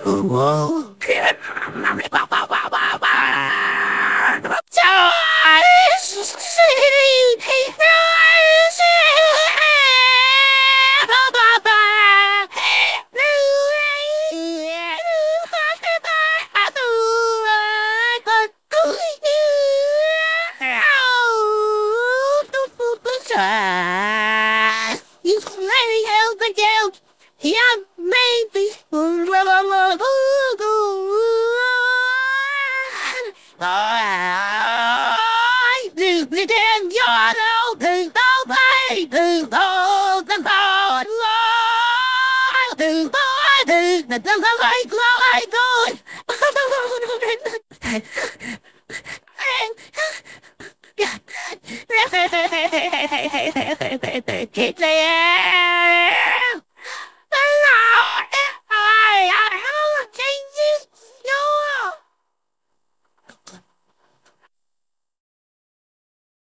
You slay hell the girl. He made this. Do the damn yard, do the way, do the Lord, do the light, light,